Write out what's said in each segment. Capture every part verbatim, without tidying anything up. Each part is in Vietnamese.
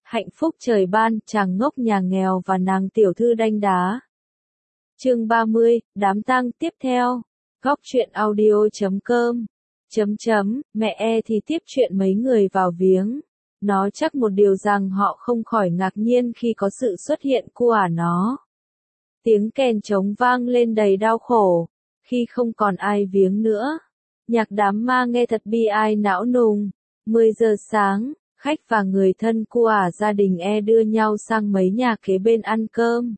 Hạnh phúc trời ban, chàng ngốc nhà nghèo và nàng tiểu thư đanh đá. Chương ba mươi, đám tang tiếp theo. Góc truyện audio chấm com. Chấm chấm, mẹ e thì tiếp chuyện mấy người vào viếng. Nó chắc một điều rằng họ không khỏi ngạc nhiên khi có sự xuất hiện của nó. Tiếng kèn trống vang lên đầy đau khổ, khi không còn ai viếng nữa. Nhạc đám ma nghe thật bi ai não nùng. mười giờ sáng, khách và người thân của gia đình e đưa nhau sang mấy nhà kế bên ăn cơm.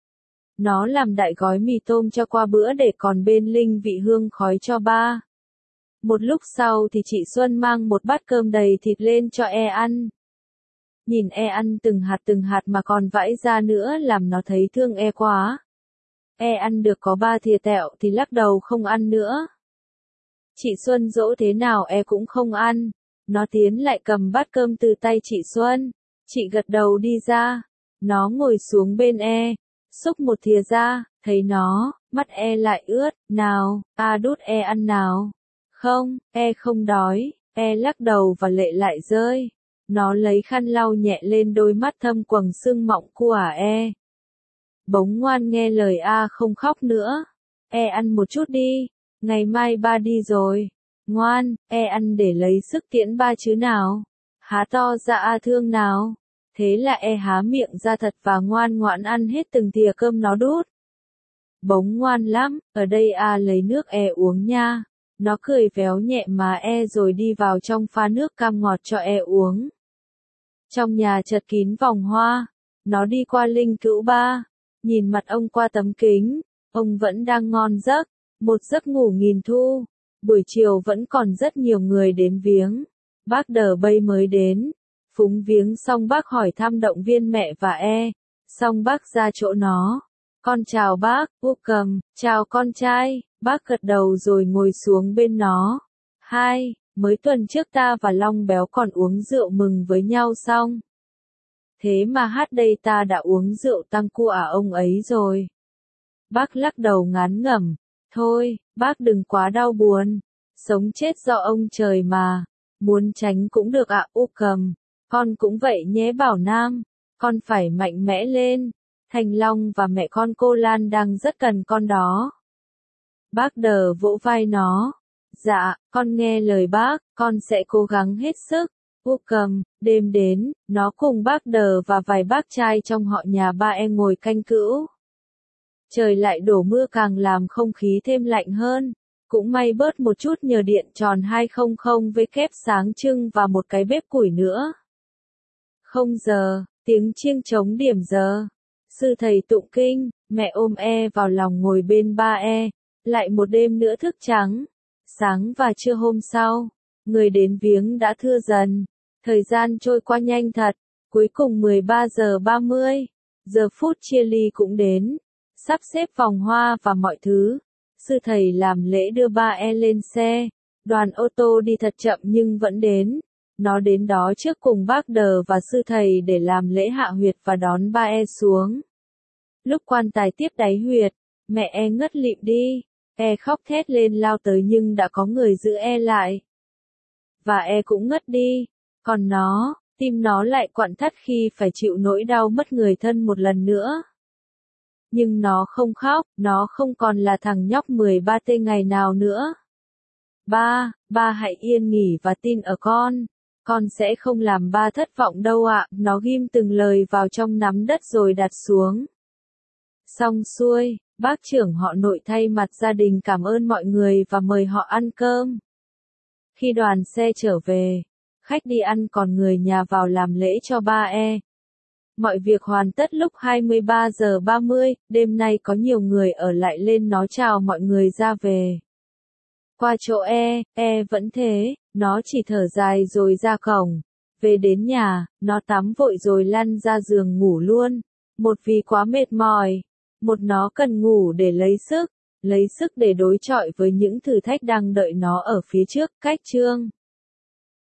Nó làm đại gói mì tôm cho qua bữa để còn bên linh vị hương khói cho ba. Một lúc sau thì chị Xuân mang một bát cơm đầy thịt lên cho e ăn. Nhìn e ăn từng hạt từng hạt mà còn vãi ra nữa làm nó thấy thương e quá. E ăn được có ba thìa tẹo thì lắc đầu không ăn nữa. Chị Xuân dỗ thế nào e cũng không ăn. Nó tiến lại cầm bát cơm từ tay chị Xuân. Chị gật đầu đi ra. Nó ngồi xuống bên e, xúc một thìa ra, thấy nó, mắt e lại ướt. Nào, a đút e ăn nào. Không, e không đói. E lắc đầu và lệ lại rơi. Nó lấy khăn lau nhẹ lên đôi mắt thâm quầng sưng mọng của e. Bỗng ngoan nghe lời a không khóc nữa. E ăn một chút đi, ngày mai ba đi rồi. Ngoan, e ăn để lấy sức tiễn ba chứ nào. Há to ra a thương nào. Thế là e há miệng ra thật và ngoan ngoãn ăn hết từng thìa cơm nó đút. Bỗng ngoan lắm, ở đây a lấy nước e uống nha. Nó cười véo nhẹ má e rồi đi vào trong pha nước cam ngọt cho e uống. Trong nhà chật kín vòng hoa, nó đi qua linh cữu ba, nhìn mặt ông qua tấm kính, ông vẫn đang ngon giấc, một giấc ngủ nghìn thu. Buổi chiều vẫn còn rất nhiều người đến viếng. Bác Đờ Bây mới đến. Phúng viếng xong bác hỏi thăm động viên mẹ và e. Xong bác ra chỗ nó. Con chào bác, Úc Cầm, chào con trai. Bác gật đầu rồi ngồi xuống bên nó. Hai, mới tuần trước ta và Long Béo còn uống rượu mừng với nhau xong. Thế mà hát đây ta đã uống rượu tăng cua à ông ấy rồi. Bác lắc đầu ngán ngẩm. Thôi, bác đừng quá đau buồn. Sống chết do ông trời mà. Muốn tránh cũng được ạ. Úc Cầm. Con cũng vậy nhé Bảo Nam. Con phải mạnh mẽ lên. Thành Long và mẹ con cô Lan đang rất cần con đó. Bác Đờ vỗ vai nó. Dạ, con nghe lời bác, con sẽ cố gắng hết sức. Úc Cầm, đêm đến, nó cùng bác Đờ và vài bác trai trong họ nhà ba e ngồi canh cữu. Trời lại đổ mưa càng làm không khí thêm lạnh hơn. Cũng may bớt một chút nhờ điện tròn hai trăm với kép sáng trưng và một cái bếp củi nữa. Không giờ, tiếng chiêng trống điểm giờ. Sư thầy tụng kinh, mẹ ôm e vào lòng ngồi bên ba e. Lại một đêm nữa thức trắng. Sáng và trưa hôm sau, người đến viếng đã thưa dần. Thời gian trôi qua nhanh thật. Cuối cùng mười ba giờ ba mươi, giờ phút chia ly cũng đến. Sắp xếp vòng hoa và mọi thứ. Sư thầy làm lễ đưa ba e lên xe. Đoàn ô tô đi thật chậm nhưng vẫn đến. Nó đến đó trước cùng bác Đờ và sư thầy để làm lễ hạ huyệt và đón ba e xuống. Lúc quan tài tiếp đáy huyệt, mẹ e ngất lịm đi. E khóc thét lên lao tới nhưng đã có người giữ e lại. Và e cũng ngất đi. Còn nó, tim nó lại quặn thắt khi phải chịu nỗi đau mất người thân một lần nữa. Nhưng nó không khóc, nó không còn là thằng nhóc mười ba tê ngày nào nữa. Ba, ba hãy yên nghỉ và tin ở con. Con sẽ không làm ba thất vọng đâu ạ. Nó ghim từng lời vào trong nắm đất rồi đặt xuống. Xong xuôi, bác trưởng họ nội thay mặt gia đình cảm ơn mọi người và mời họ ăn cơm. Khi đoàn xe trở về, khách đi ăn còn người nhà vào làm lễ cho ba e. Mọi việc hoàn tất lúc hai mươi ba giờ ba mươi, đêm nay có nhiều người ở lại lên nó chào mọi người ra về. Qua chỗ e, e vẫn thế, nó chỉ thở dài rồi ra cổng. Về đến nhà, nó tắm vội rồi lăn ra giường ngủ luôn. Một vì quá mệt mỏi, một nó cần ngủ để lấy sức, lấy sức để đối chọi với những thử thách đang đợi nó ở phía trước. Cách chương